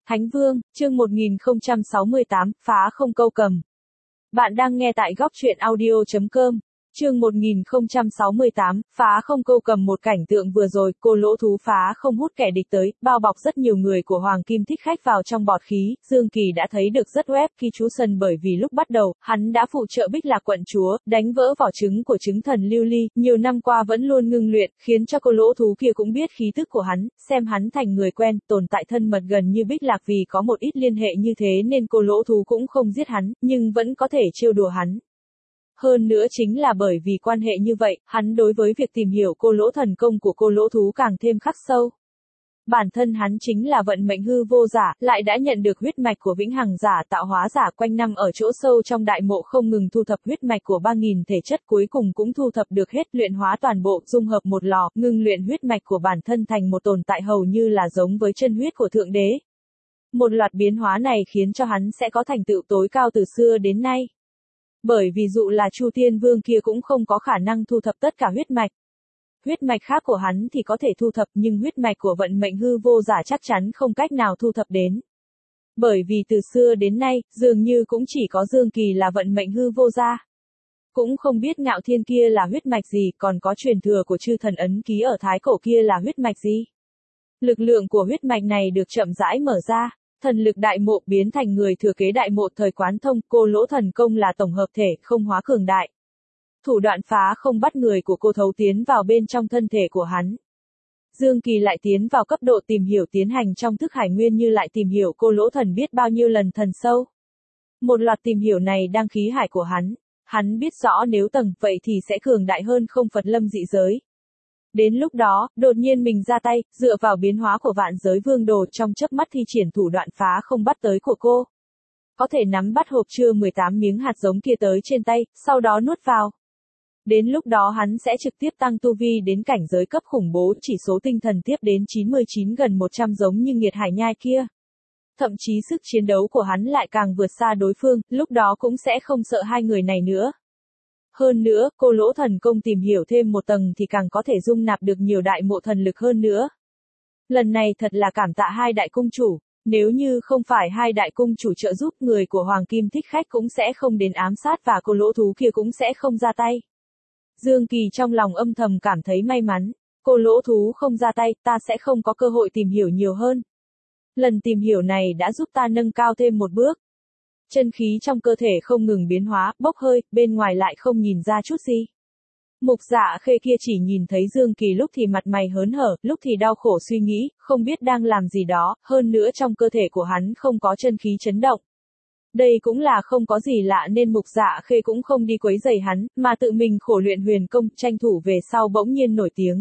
Thánh Vương, chương 1068, phá không câu cầm. Bạn đang nghe tại góc truyện audio.com. Chương 1068, phá không câu cầm. Một cảnh tượng vừa rồi, cô lỗ thú phá không hút kẻ địch tới, bao bọc rất nhiều người của Hoàng Kim Thích Khách vào trong bọt khí. Dương Kỳ đã thấy được rất web khi chú Sân, bởi vì lúc bắt đầu, hắn đã phụ trợ Bích Lạc quận chúa, đánh vỡ vỏ trứng của trứng thần lưu ly, nhiều năm qua vẫn luôn ngưng luyện, khiến cho cô lỗ thú kia cũng biết khí tức của hắn, xem hắn thành người quen, tồn tại thân mật gần như Bích Lạc, vì có một ít liên hệ như thế nên cô lỗ thú cũng không giết hắn, nhưng vẫn có thể trêu đùa hắn. Hơn nữa chính là bởi vì quan hệ như vậy, hắn đối với việc tìm hiểu cô lỗ thần công của cô lỗ thú càng thêm khắc sâu. Bản thân hắn chính là vận mệnh hư vô giả, lại đã nhận được huyết mạch của vĩnh hằng giả, tạo hóa giả, quanh năm ở chỗ sâu trong đại mộ không ngừng thu thập huyết mạch của 3.000 thể chất, cuối cùng cũng thu thập được hết, luyện hóa toàn bộ, dung hợp một lò, ngưng luyện huyết mạch của bản thân thành một tồn tại hầu như là giống với chân huyết của Thượng Đế. Một loạt biến hóa này khiến cho hắn sẽ có thành tựu tối cao từ xưa đến nay. Bởi vì dụ là Chu Tiên Vương kia cũng không có khả năng thu thập tất cả huyết mạch. Huyết mạch khác của hắn thì có thể thu thập, nhưng huyết mạch của vận mệnh hư vô giả chắc chắn không cách nào thu thập đến. Bởi vì từ xưa đến nay, dường như cũng chỉ có Dương Kỳ là vận mệnh hư vô gia. Cũng không biết Ngạo Thiên kia là huyết mạch gì, còn có truyền thừa của chư thần ấn ký ở Thái Cổ kia là huyết mạch gì. Lực lượng của huyết mạch này được chậm rãi mở ra. Thần lực đại mộ biến thành người thừa kế đại mộ thời quán thông, cô lỗ thần công là tổng hợp thể, không hóa cường đại. Thủ đoạn phá không bắt người của cô thấu tiến vào bên trong thân thể của hắn. Dương Kỳ lại tiến vào cấp độ tìm hiểu tiến hành trong thức hải nguyên, như lại tìm hiểu cô lỗ thần biết bao nhiêu lần thần sâu. Một loạt tìm hiểu này đang khí hải của hắn. Hắn biết rõ nếu tầng vậy thì sẽ cường đại hơn không Phật lâm dị giới. Đến lúc đó, đột nhiên mình ra tay, dựa vào biến hóa của vạn giới vương đồ, trong chớp mắt thi triển thủ đoạn phá không bắt tới của cô. Có thể nắm bắt hộp chứa 18 miếng hạt giống kia tới trên tay, sau đó nuốt vào. Đến lúc đó hắn sẽ trực tiếp tăng tu vi đến cảnh giới cấp khủng bố, chỉ số tinh thần tiếp đến 99 gần 100 giống như Nghiệt Hải Nhai kia. Thậm chí sức chiến đấu của hắn lại càng vượt xa đối phương, lúc đó cũng sẽ không sợ hai người này nữa. Hơn nữa, cô lỗ thần công tìm hiểu thêm một tầng thì càng có thể dung nạp được nhiều đại mộ thần lực hơn nữa. Lần này thật là cảm tạ hai đại cung chủ, nếu như không phải hai đại cung chủ trợ giúp, người của Hoàng Kim Thích Khách cũng sẽ không đến ám sát và cô lỗ thú kia cũng sẽ không ra tay. Dương Kỳ trong lòng âm thầm cảm thấy may mắn, cô lỗ thú không ra tay, ta sẽ không có cơ hội tìm hiểu nhiều hơn. Lần tìm hiểu này đã giúp ta nâng cao thêm một bước. Chân khí trong cơ thể không ngừng biến hóa, bốc hơi, bên ngoài lại không nhìn ra chút gì. Mục Dạ Khê kia chỉ nhìn thấy Dương Kỳ lúc thì mặt mày hớn hở, lúc thì đau khổ suy nghĩ, không biết đang làm gì đó, hơn nữa trong cơ thể của hắn không có chân khí chấn động. Đây cũng là không có gì lạ nên Mục Dạ Khê cũng không đi quấy rầy hắn, mà tự mình khổ luyện huyền công, tranh thủ về sau bỗng nhiên nổi tiếng.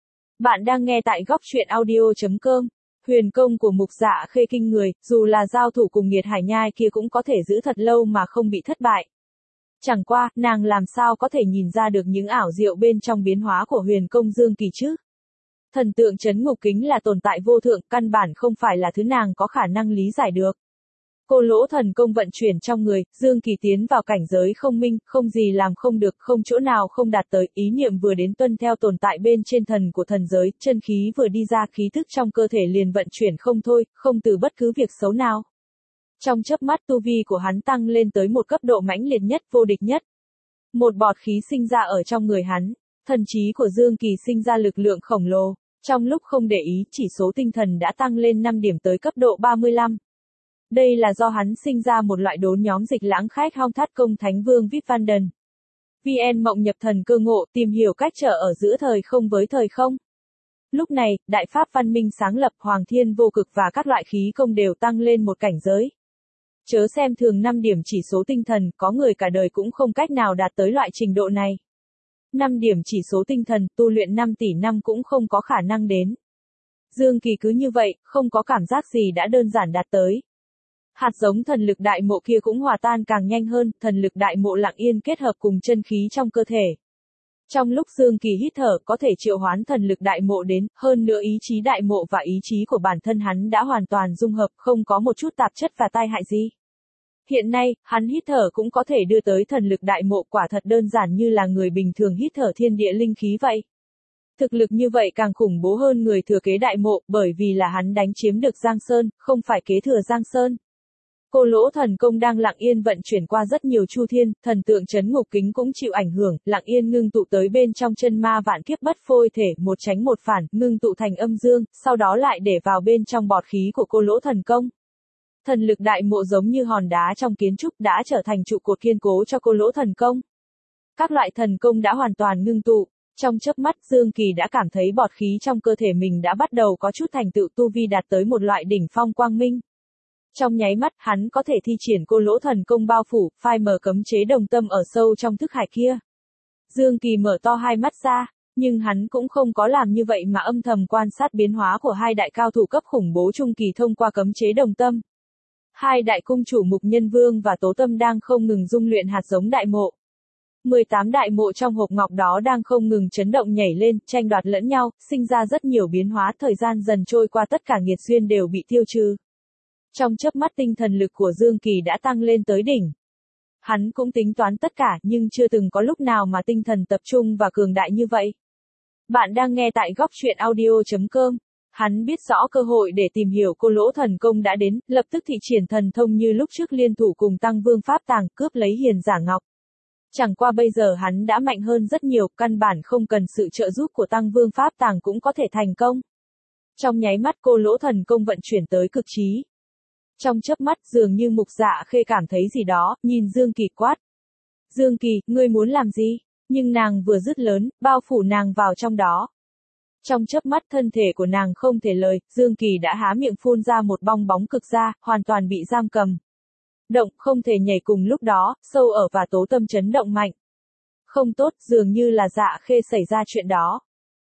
Bạn đang nghe tại góc truyện audio.com. Huyền công của Mục Dạ Khê kinh người, dù là giao thủ cùng Nghiệt Hải Nhai kia cũng có thể giữ thật lâu mà không bị thất bại. Chẳng qua, nàng làm sao có thể nhìn ra được những ảo diệu bên trong biến hóa của huyền công Dương Kỳ chứ? Thần tượng trấn ngục kính là tồn tại vô thượng, căn bản không phải là thứ nàng có khả năng lý giải được. Cô lỗ thần công vận chuyển trong người, Dương Kỳ tiến vào cảnh giới không minh, không gì làm không được, không chỗ nào không đạt tới, ý niệm vừa đến tuân theo tồn tại bên trên thần của thần giới, chân khí vừa đi ra, khí thức trong cơ thể liền vận chuyển không thôi, không từ bất cứ việc xấu nào. Trong chớp mắt tu vi của hắn tăng lên tới một cấp độ mãnh liệt nhất, vô địch nhất. Một bọt khí sinh ra ở trong người hắn, thần trí của Dương Kỳ sinh ra lực lượng khổng lồ, trong lúc không để ý, chỉ số tinh thần đã tăng lên 5 điểm tới cấp độ 35. Đây là do hắn sinh ra một loại đốn nhóm dịch lãng khách hong thắt công Thánh Vương Vip Van Den. VN Mộng nhập thần cơ ngộ, tìm hiểu cách trở ở giữa thời không với thời không. Lúc này, Đại Pháp văn minh sáng lập, Hoàng Thiên vô cực và các loại khí công đều tăng lên một cảnh giới. Chớ xem thường 5 điểm chỉ số tinh thần, có người cả đời cũng không cách nào đạt tới loại trình độ này. 5 điểm chỉ số tinh thần, tu luyện 5 tỷ năm cũng không có khả năng đến. Dương Kỳ cứ như vậy, không có cảm giác gì đã đơn giản đạt tới. Hạt giống thần lực đại mộ kia cũng hòa tan càng nhanh hơn, thần lực đại mộ lặng yên kết hợp cùng chân khí trong cơ thể. Trong lúc Dương Kỳ hít thở, có thể triệu hoán thần lực đại mộ đến, hơn nữa ý chí đại mộ và ý chí của bản thân hắn đã hoàn toàn dung hợp, không có một chút tạp chất và tai hại gì. Hiện nay, hắn hít thở cũng có thể đưa tới thần lực đại mộ, quả thật đơn giản như là người bình thường hít thở thiên địa linh khí vậy. Thực lực như vậy càng khủng bố hơn người thừa kế đại mộ, bởi vì là hắn đánh chiếm được Giang Sơn, không phải kế thừa Giang Sơn. Cô lỗ thần công đang lặng yên vận chuyển qua rất nhiều chu thiên, thần tượng chấn ngục kính cũng chịu ảnh hưởng, lặng yên ngưng tụ tới bên trong chân ma vạn kiếp bất phôi thể, một tránh một phản, ngưng tụ thành âm dương, sau đó lại để vào bên trong bọt khí của cô lỗ thần công. Thần lực đại mộ giống như hòn đá trong kiến trúc đã trở thành trụ cột kiên cố cho cô lỗ thần công. Các loại thần công đã hoàn toàn ngưng tụ. Trong chớp mắt Dương Kỳ đã cảm thấy bọt khí trong cơ thể mình đã bắt đầu có chút thành tựu tu vi đạt tới một loại đỉnh phong quang minh. Trong nháy mắt hắn có thể thi triển cô lỗ thần công bao phủ, phai mờ cấm chế đồng tâm ở sâu trong thức hải kia. Dương Kỳ mở to hai mắt ra, nhưng hắn cũng không có làm như vậy mà âm thầm quan sát biến hóa của hai đại cao thủ cấp khủng bố trung kỳ thông qua cấm chế đồng tâm. Hai đại cung chủ Mục Nhân Vương và Tố Tâm đang không ngừng dung luyện hạt giống đại mộ. 18 đại mộ trong hộp ngọc đó đang không ngừng chấn động nhảy lên, tranh đoạt lẫn nhau, sinh ra rất nhiều biến hóa, thời gian dần trôi qua tất cả nghiệt duyên đều bị tiêu trừ. Trong chớp mắt tinh thần lực của Dương Kỳ đã tăng lên tới đỉnh. Hắn cũng tính toán tất cả nhưng chưa từng có lúc nào mà tinh thần tập trung và cường đại như vậy. Bạn đang nghe tại góc truyện audio.com. Hắn biết rõ cơ hội để tìm hiểu cô lỗ thần công đã đến, lập tức thị triển thần thông như lúc trước liên thủ cùng Tăng Vương Pháp Tàng cướp lấy Hiền Giả Ngọc. Chẳng qua bây giờ hắn đã mạnh hơn rất nhiều, căn bản không cần sự trợ giúp của Tăng Vương Pháp Tàng cũng có thể thành công. Trong nháy mắt cô lỗ thần công vận chuyển tới cực trí. Trong chớp mắt dường như Mục Dạ Khê cảm thấy gì đó, nhìn Dương Kỳ quát. Dương Kỳ, ngươi muốn làm gì? Nhưng nàng vừa dứt lớn, bao phủ nàng vào trong đó. Trong chớp mắt thân thể của nàng không thể lời, Dương Kỳ đã há miệng phun ra một bong bóng cực ra, hoàn toàn bị giam cầm. Động không thể nhảy cùng lúc đó, sâu ở và Tố Tâm chấn động mạnh. Không tốt, dường như là Dạ Khê xảy ra chuyện đó.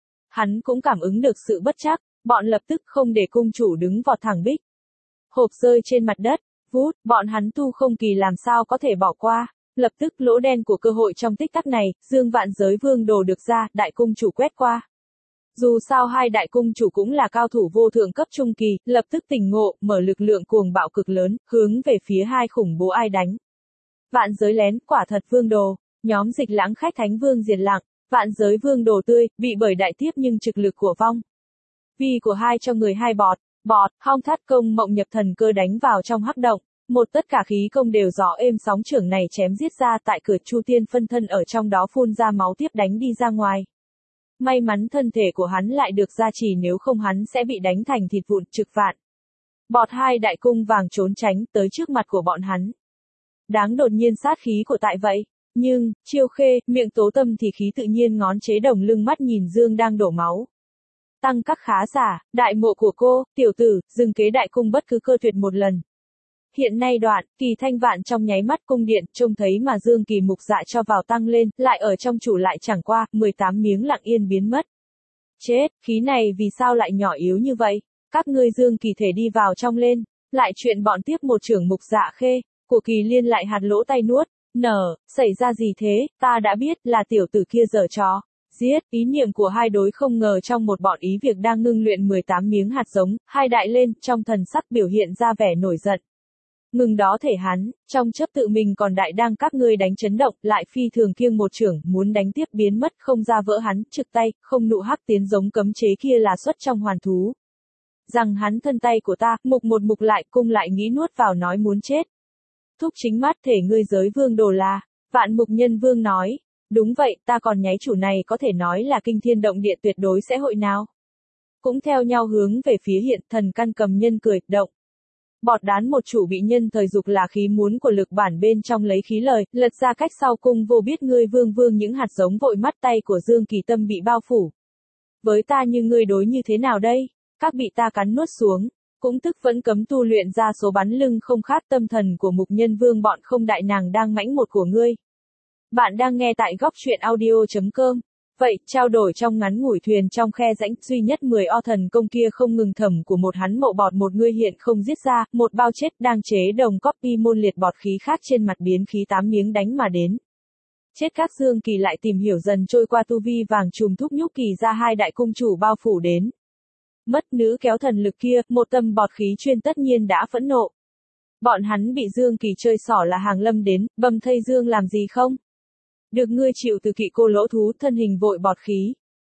Hắn cũng cảm ứng được sự bất trắc, bọn lập tức không để cung chủ đứng vọt thẳng bích. Hộp rơi trên mặt đất, vút, bọn hắn tu không kỳ làm sao có thể bỏ qua. Lập tức lỗ đen của cơ hội trong tích tắc này, Dương Vạn Giới Vương đồ được ra, đại cung chủ quét qua. Dù sao hai đại cung chủ cũng là cao thủ vô thượng cấp trung kỳ, lập tức tỉnh ngộ, mở lực lượng cuồng bạo cực lớn, hướng về phía hai khủng bố ai đánh. Vạn giới lén, quả thật vương đồ, nhóm Dịch Lãng khách thánh vương diệt lặng, vạn giới vương đồ tươi, bị bởi đại tiếp nhưng trực lực của vong. Vì của hai cho người hai bọt, hong thắt công mộng nhập thần cơ đánh vào trong hắc động. Một tất cả khí công đều gió êm sóng trưởng này chém giết ra tại cửa Chu Tiên phân thân ở trong đó phun ra máu tiếp đánh đi ra ngoài. May mắn thân thể của hắn lại được gia trì nếu không hắn sẽ bị đánh thành thịt vụn trực vạn. Bọt hai đại cung vàng trốn tránh tới trước mặt của bọn hắn. Đáng đột nhiên sát khí của tại vậy. Nhưng, Chiêu Khê, miệng Tố Tâm thì khí tự nhiên ngón chế đồng lưng mắt nhìn Dương đang đổ máu. Tăng các khá giả, đại mộ của cô, tiểu tử, dừng kế đại cung bất cứ cơ tuyệt một lần. Hiện nay đoạn, Kỳ Thanh Vạn trong nháy mắt cung điện, trông thấy mà Dương Kỳ Mục Dạ cho vào tăng lên, lại ở trong chủ lại chẳng qua, 18 miếng lặng yên biến mất. Chết, khí này vì sao lại nhỏ yếu như vậy? Các ngươi Dương Kỳ thể đi vào trong lên, lại chuyện bọn tiếp một trưởng Mục Dạ Khê, của Kỳ Liên lại hạt lỗ tay nuốt, xảy ra gì thế, ta đã biết là tiểu tử kia giở trò. Giết, ý niệm của hai đối không ngờ trong một bọn ý việc đang ngưng luyện 18 miếng hạt giống, hai đại lên, trong thần sắc biểu hiện ra vẻ nổi giận. Ngừng đó thể hắn, trong chấp tự mình còn đại đang các ngươi đánh chấn động, lại phi thường kiêng một trưởng, muốn đánh tiếp biến mất không ra vỡ hắn, trực tay, không nụ hắc tiến giống cấm chế kia là xuất trong hoàn thú. Rằng hắn thân tay của ta, mục một mục lại, cung lại nghĩ nuốt vào nói muốn chết. Thúc chính mắt thể ngươi giới vương đồ là, Vạn Mục Nhân Vương nói, đúng vậy, ta còn nháy chủ này có thể nói là kinh thiên động địa tuyệt đối sẽ hội nào. Cũng theo nhau hướng về phía hiện, thần căn cầm nhân cười, động. Bọt đán một chủ bị nhân thời dục là khí muốn của lực bản bên trong lấy khí lời, lật ra cách sau cung vô biết ngươi vương những hạt giống vội mắt tay của Dương Kỳ Tâm bị bao phủ. Với ta như ngươi đối như thế nào đây? Các bị ta cắn nuốt xuống, cũng tức vẫn cấm tu luyện ra số bắn lưng không khác tâm thần của Mục Nhân Vương bọn không đại nàng đang mãnh một của ngươi. Bạn đang nghe tại góc truyện audio.com. Vậy, trao đổi trong ngắn ngủi thuyền trong khe rãnh, duy nhất 10 o thần công kia không ngừng thầm của một hắn mộ bọt một ngươi hiện không giết ra, một bao chết đang chế đồng copy môn liệt bọt khí khác trên mặt biến khí 8 miếng đánh mà đến. Chết các Dương Kỳ lại tìm hiểu dần trôi qua tu vi vàng trùm thúc nhúc kỳ ra hai đại cung chủ bao phủ đến. Mất nữ kéo thần lực kia, một tâm bọt khí chuyên tất nhiên đã phẫn nộ. Bọn hắn bị Dương Kỳ chơi xỏ là hàng lâm đến, bầm thây Dương làm gì không? Được ngươi chịu từ kỵ cô lỗ thú thân hình vội bọt khí.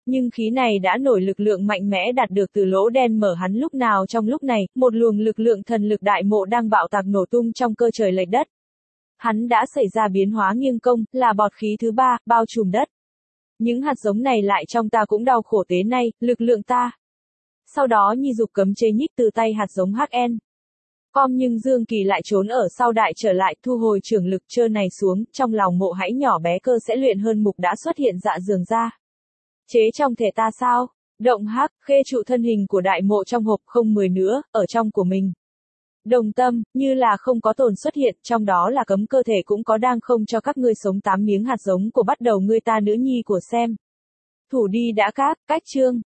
Nhưng khí này đã nổi lực lượng mạnh mẽ đạt được từ lỗ đen mở hắn lúc nào trong lúc này, một luồng lực lượng thần lực đại mộ đang bạo tạc nổ tung trong cơ trời lệch đất. Hắn đã xảy ra biến hóa nghiêng công, là bọt khí thứ ba, bao trùm đất. Những hạt giống này lại trong ta cũng đau khổ tế nay, lực lượng ta. Sau đó Nhi dục cấm chế nhích từ tay hạt giống HN. Nhưng Dương Kỳ lại trốn ở sau đại trở lại, thu hồi trường lực trơ này xuống, trong lòng mộ hãy nhỏ bé cơ sẽ luyện hơn mục đã xuất hiện dạ dường ra. Chế trong thể ta sao? Động hắc, khê trụ thân hình của đại mộ trong hộp không 10 nữa, ở trong của mình. Đồng tâm, như là không có tồn xuất hiện, trong đó là cấm cơ thể cũng có đang không cho các ngươi sống 8 miếng hạt giống của bắt đầu ngươi ta nữ nhi của xem. Thủ đi đã các, cách chương.